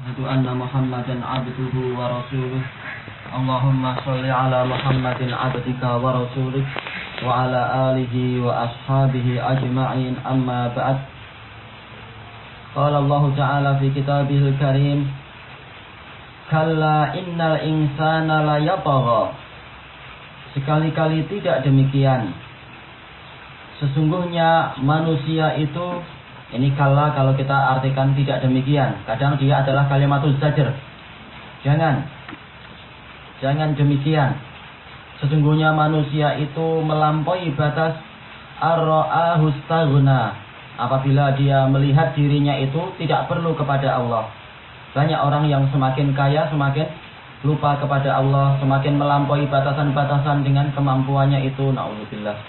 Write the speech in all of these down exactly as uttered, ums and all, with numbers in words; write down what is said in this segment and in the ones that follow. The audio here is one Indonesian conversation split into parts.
أشهد أن محمدا عبده ورسوله اللهم صل على محمد عبدك ورسوله وعلى آله وأصحابه أجمعين أما بعد قال الله تعالى في كتابه الكريم كلا إن الإنسان ليطغى sekali-kali tidak demikian sesungguhnya manusia itu. Ini kala kalau kita artikan tidak demikian. Kadang dia adalah kalimatul zajr. Jangan. Jangan demikian. Sesungguhnya manusia itu melampaui batas ar-ra'ahu istaghna. Apabila dia melihat dirinya itu tidak perlu kepada Allah. Banyak orang yang semakin kaya semakin lupa kepada Allah, semakin melampaui batasan-batasan dengan kemampuannya itu. Na'udzubillah.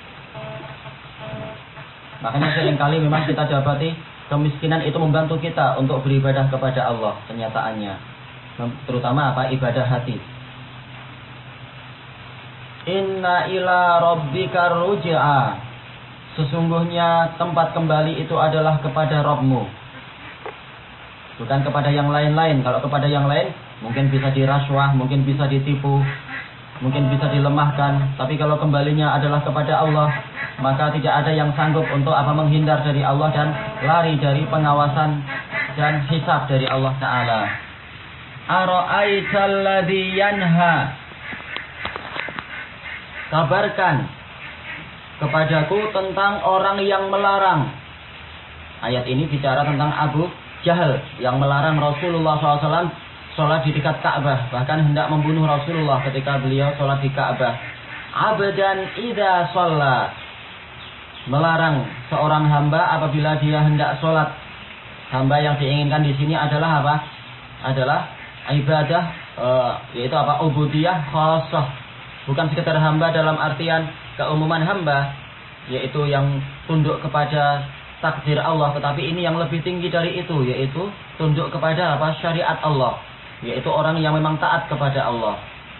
Makanya seringkali memang kita dapati kemiskinan itu membantu kita untuk beribadah kepada Allah kenyataannya. Terutama apa? Ibadah hati. Inna ila rabbika ruj'a. Sesungguhnya tempat kembali itu adalah kepada Rabbmu. Bukan kepada yang lain-lain. Kalau kepada yang lain mungkin bisa diraswah, mungkin bisa ditipu, mungkin bisa dilemahkan. Tapi kalau kembalinya adalah kepada Allah, maka tidak ada yang sanggup untuk apa menghindar dari Allah dan lari dari pengawasan dan hisab dari Allah Ta'ala. Ara'aital ladzi yanha. Kabarkan kepadaku tentang orang yang melarang. Ayat ini bicara tentang Abu Jahal yang melarang Rasulullah shallallahu alaihi wasallam sholat di dekat Ka'bah. Bahkan hendak membunuh Rasulullah ketika beliau sholat di Ka'bah. Abdan idza shalla. Melarang seorang hamba apabila dia hendak sholat. Hamba yang diinginkan di sini adalah apa? Adalah ibadah, e, yaitu apa? Ubudiyah khassah. Bukan sekedar hamba dalam artian keumuman hamba, yaitu yang tunduk kepada takdir Allah. Tetapi ini yang lebih tinggi dari itu, yaitu tunduk kepada apa? Syariat Allah. Yaitu orang yang memang taat kepada Allah.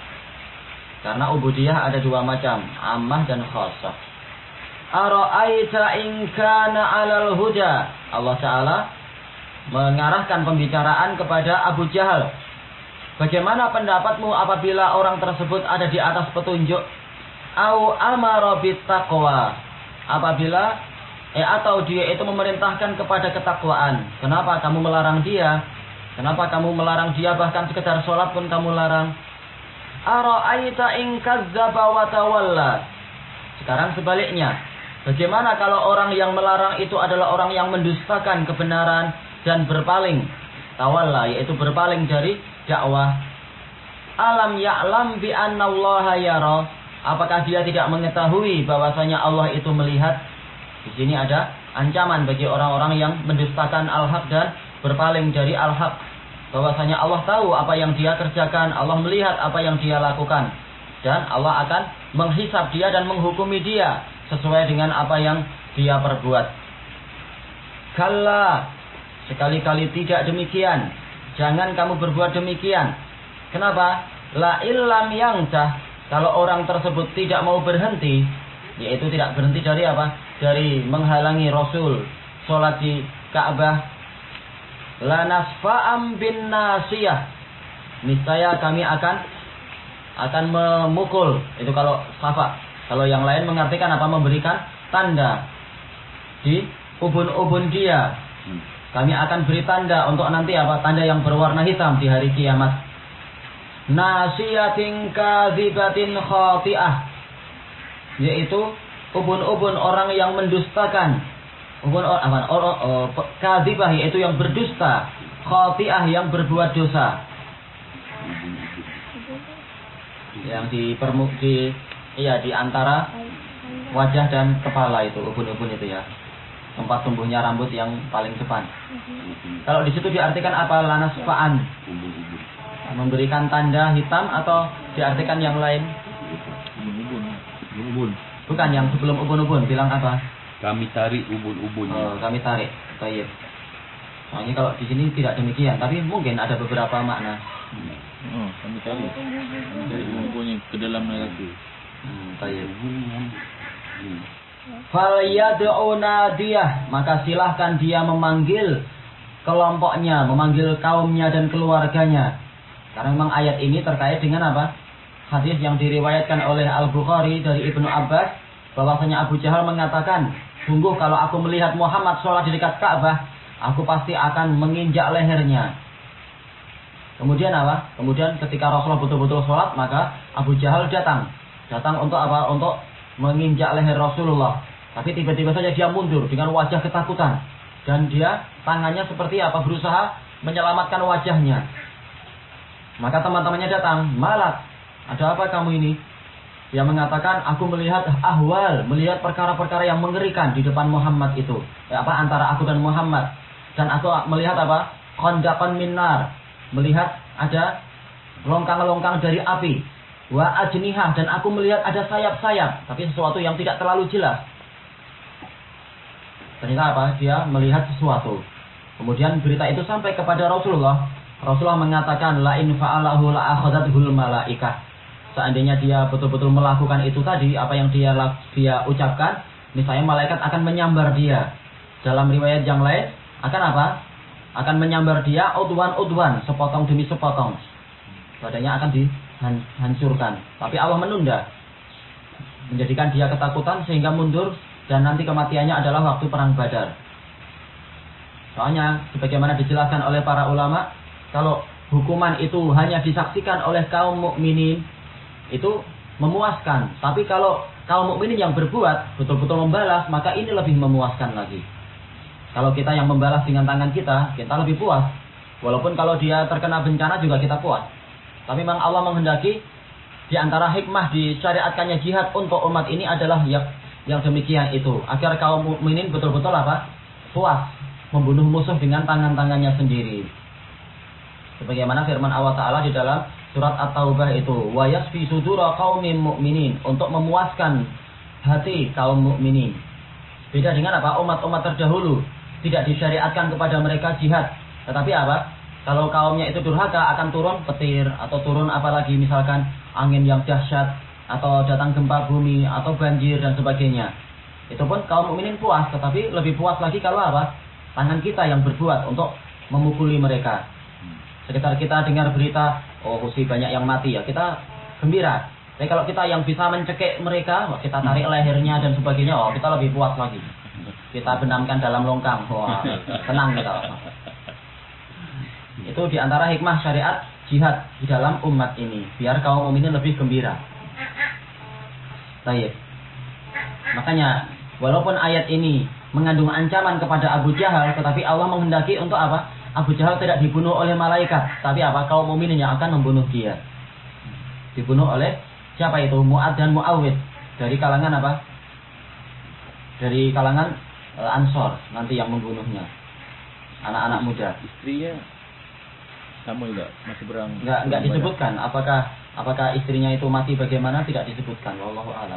Karena ubudiyah ada dua macam, ammah dan khassah. Ara'aita in kana 'alal huda. Allah Ta'ala mengarahkan pembicaraan kepada Abu Jahal. Bagaimana pendapatmu apabila orang tersebut ada di atas petunjuk? Au amara bittaqwa. Apabila eh atau dia itu memerintahkan kepada ketakwaan. Kenapa kamu melarang dia? Kenapa kamu melarang dia bahkan sekedar sholat pun kamu larang? Ara'aita in kadzdzaba wa tawalla. Sekarang sebaliknya. Bagaimana kalau orang yang melarang itu adalah orang yang mendustakan kebenaran dan berpaling? Tawalla, yaitu berpaling dari dakwah. Alam ya'lam bi annallaha yara. Apakah dia tidak mengetahui bahwasanya Allah itu melihat? Di sini ada ancaman bagi orang-orang yang mendustakan al-haq dan berpaling dari al-haq. Bahwasanya Allah tahu apa yang dia kerjakan, Allah melihat apa yang dia lakukan. Dan Allah akan menghisab dia dan menghukumi dia sesuai dengan apa yang dia perbuat. Kalla, sekali-kali tidak demikian. Jangan kamu berbuat demikian. Kenapa? La illam yangtah. Kalau orang tersebut tidak mau berhenti, yaitu tidak berhenti dari apa? Dari menghalangi Rasul sholat di Ka'bah. La nasfa'am bin nasiyah. Niscaya kami akan akan memukul. Itu kalau safa. Kalau yang lain mengartikan apa? Memberikan tanda di ubun-ubun dia. Kami akan beri tanda untuk nanti apa? Tanda yang berwarna hitam di hari kiamat. Nasiyatin kadzibatin khati'ah. Yaitu ubun-ubun orang yang mendustakan. Ubun apa? Orang oh, kadzibah yaitu yang berdusta. Khati'ah yang berbuat dosa. Yang di permu di iya di antara wajah dan kepala itu ubun-ubun itu ya. Tempat tumbuhnya rambut yang paling depan. Kalau di situ diartikan apa? Lanasfa'an. Memberikan tanda hitam atau diartikan yang lain? Ubun-ubun. Bukan yang sebelum ubun-ubun, bilang apa? Kami tarik ubun-ubunnya. Oh, kami tarik. Baik. Soalnya kalau di sini tidak demikian, tapi mungkin ada beberapa makna. Oh, kami tarik. Kami tarik ubun-ubunnya ke dalam neraka. Hmm, baik. Fal yad'u nadiyah, maka silahkan dia memanggil kelompoknya, memanggil kaumnya dan keluarganya. Karena memang ayat ini terkait dengan apa? Hadis yang diriwayatkan oleh Al-Bukhari dari Ibnu Abbas, bahwasanya Abu Jahal mengatakan, sungguh kalau aku melihat Muhammad sholat di dekat Ka'bah, aku pasti akan menginjak lehernya. Kemudian apa? Kemudian ketika Rasulullah betul-betul sholat, maka Abu Jahal datang. Datang untuk apa? Untuk menginjak leher Rasulullah. Tapi tiba-tiba saja dia mundur dengan wajah ketakutan. Dan dia tangannya seperti apa? Berusaha menyelamatkan wajahnya. Maka teman-temannya datang, malak, ada apa kamu ini? Dia mengatakan, aku melihat ahwal, melihat perkara-perkara yang mengerikan di depan Muhammad itu. Ya, apa antara aku dan Muhammad. Dan aku melihat apa? Kondapan minar, melihat ada longkang-longkang dari api. Wa ajnihah, dan aku melihat ada sayap-sayap, tapi sesuatu yang tidak terlalu jelas. Ternyata apa? Dia melihat sesuatu. Kemudian berita itu sampai kepada Rasulullah. Rasulullah mengatakan, la in fa'alahu la akhadhathul malaikah. Seandainya dia betul-betul melakukan itu tadi, apa yang dia dia ucapkan, misalnya malaikat akan menyambar dia. Dalam riwayat yang lain, akan apa? Akan menyambar dia udwan-udwan, sepotong demi sepotong. Badannya akan dihancurkan. Tapi Allah menunda, menjadikan dia ketakutan sehingga mundur, dan nanti kematiannya adalah waktu perang Badar. Soalnya, sebagaimana dijelaskan oleh para ulama, kalau hukuman itu hanya disaksikan oleh kaum mukminin, itu memuaskan. Tapi kalau kaum mukminin yang berbuat, betul-betul membalas, maka ini lebih memuaskan lagi. Kalau kita yang membalas dengan tangan kita, kita lebih puas. Walaupun kalau dia terkena bencana juga kita puas. Tapi memang Allah menghendaki, di antara hikmah disyariatkannya jihad untuk umat ini adalah yang, yang demikian itu. Agar kaum mukminin betul-betul apa? Puas membunuh musuh dengan tangan-tangannya sendiri. Sebagaimana firman Allah Ta'ala di dalam surat At-Taubah itu, wa yasfi sudura qaumin mu'minin, untuk memuaskan hati kaum mukminin. Beda dengan apa? Umat-umat terdahulu tidak disyariatkan kepada mereka jihad. Tetapi apa? Kalau kaumnya itu durhaka, akan turun petir atau turun apalagi misalkan angin yang dahsyat atau datang gempa bumi atau banjir dan sebagainya. Itu pun kaum mukminin puas, tetapi lebih puas lagi kalau apa? Tangan kita yang berbuat untuk memukuli mereka. Sekitar kita dengar berita, oh mesti banyak yang mati, ya kita gembira. Tapi kalau kita yang bisa mencekik mereka, kita tarik lehernya dan sebagainya, oh kita lebih puas lagi. Kita benamkan dalam longkang, wah tenang kita. Itu diantara hikmah syariat jihad di dalam umat ini, biar kaum mukminin lebih gembira. Baik. Makanya walaupun ayat ini mengandung ancaman kepada Abu Jahal, tetapi Allah menghendaki untuk apa? Abu Jahal tidak dibunuh oleh malaikat, tapi apa? Kaum mukminin yang akan membunuh dia. Dibunuh oleh siapa itu? Mu'ad dan Mu'awid. Dari kalangan apa? Dari kalangan e, Ansor nanti yang membunuhnya. Anak-anak muda. Istrinya sama juga masih berang. Enggak enggak disebutkan apakah apakah istrinya itu mati bagaimana, tidak disebutkan. Wallahu a'lam.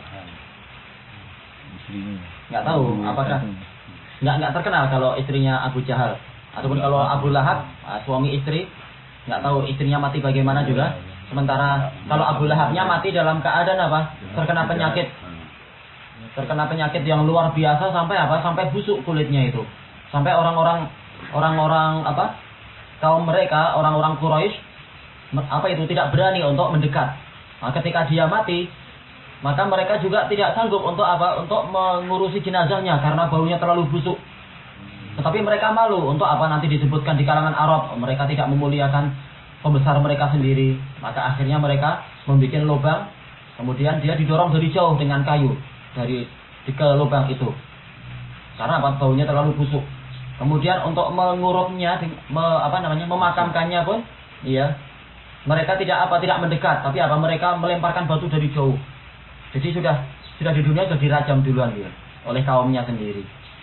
Istrinya. Enggak tahu apakah enggak enggak terkenal kalau istrinya Abu Jahal. Ataupun kalau Abu Lahab, suami istri, nggak tahu istrinya mati bagaimana juga. Sementara kalau Abu Lahabnya mati dalam keadaan apa? Terkena penyakit, terkena penyakit yang luar biasa sampai apa? Sampai busuk kulitnya itu. Sampai orang-orang, orang-orang apa? Kaum mereka, orang-orang Quraisy, apa itu tidak berani untuk mendekat. Nah, ketika dia mati, maka mereka juga tidak sanggup untuk apa? Untuk mengurusi jenazahnya karena baunya terlalu busuk. Tetapi mereka malu untuk apa nanti disebutkan di kalangan Arab, mereka tidak memuliakan pembesar mereka sendiri. Maka akhirnya mereka membuat lubang, kemudian dia didorong dari jauh dengan kayu dari ke lubang itu. Karena apa? Baunya terlalu busuk. Kemudian untuk mengurupnya, me, apa namanya, memakamkannya pun, iya, mereka tidak apa tidak mendekat, tapi apa mereka melemparkan batu dari jauh. Jadi sudah sudah di dunia sudah dirajam duluan dia oleh kaumnya sendiri.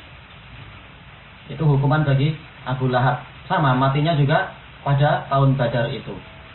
Itu hukuman bagi Abu Lahab. Sama matinya juga pada tahun Badar itu.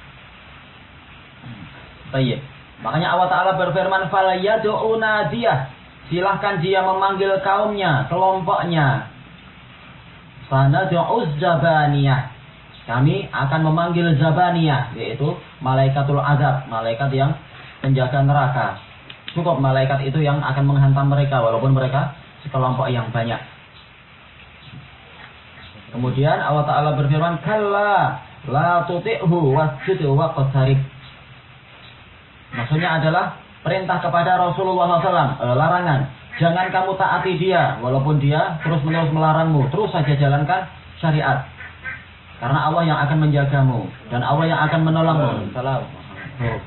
Baik. Makanya Allah Ta'ala berfirman, fala yad'u nadiyah. Silahkan dia memanggil kaumnya, kelompoknya. Sanad'u zabaniyah. Kami akan memanggil zabaniyah, yaitu malaikatul azab, malaikat yang penjaga neraka. Cukup malaikat itu yang akan menghantam mereka, walaupun mereka sekelompok yang banyak. Kemudian Allah Ta'ala berfirman, kalla la tuti'hu wasjud waqtarib. Maksudnya adalah perintah kepada Rasulullah shallallahu alaihi wasallam, e, larangan. Jangan kamu taati dia, walaupun dia terus-menerus melarangmu. Terus saja jalankan syariat. Karena Allah yang akan menjagamu. Dan Allah yang akan menolongmu. Salam. Oh.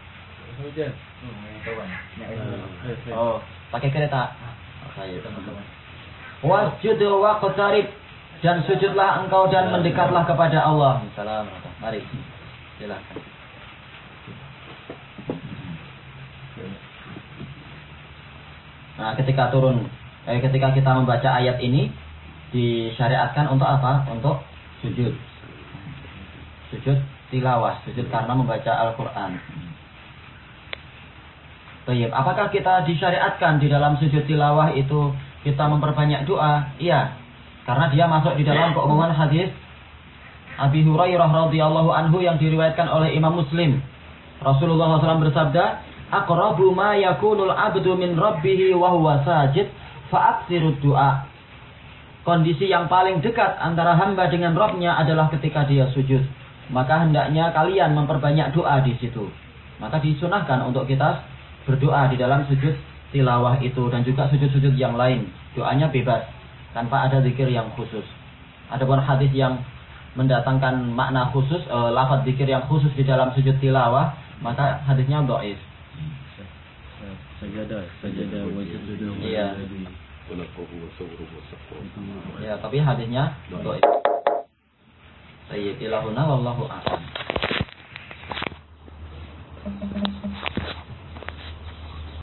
Oh, pakai kereta. Wasjud waqtarib. Dan sujudlah engkau dan mendekatlah kepada Allah. Salam. Mari. Silakan. Nah, ketika turun, eh, ketika kita membaca ayat ini disyariatkan untuk apa? Untuk sujud, sujud tilawah, sujud karena membaca Al-Quran. Baik, apakah kita disyariatkan di dalam sujud tilawah itu kita memperbanyak doa? Iya, karena dia masuk di dalam keumuman hadis Abi Hurairah radhiyallahu anhu yang diriwayatkan oleh Imam Muslim. Rasulullah shallallahu alaihi wasallam bersabda, aqrabu ma yakunul abdu min rabbih wa huwa sajid fa'aksirud du'a. Kondisi yang paling dekat antara hamba dengan Rabb-nya adalah ketika dia sujud. Maka hendaknya kalian memperbanyak doa di situ. Maka disunahkan untuk kita berdoa di dalam sujud tilawah itu dan juga sujud-sujud yang lain. Doanya bebas tanpa ada zikir yang khusus. Adapun hadis yang mendatangkan makna khusus, e, lafaz zikir yang khusus di dalam sujud tilawah, maka hadisnya dhaif. Sajadah, sajadah wajib sudah. Iya. Ya, tapi hadisnya dhaif. Sayyidilahuna wallahu a'lam.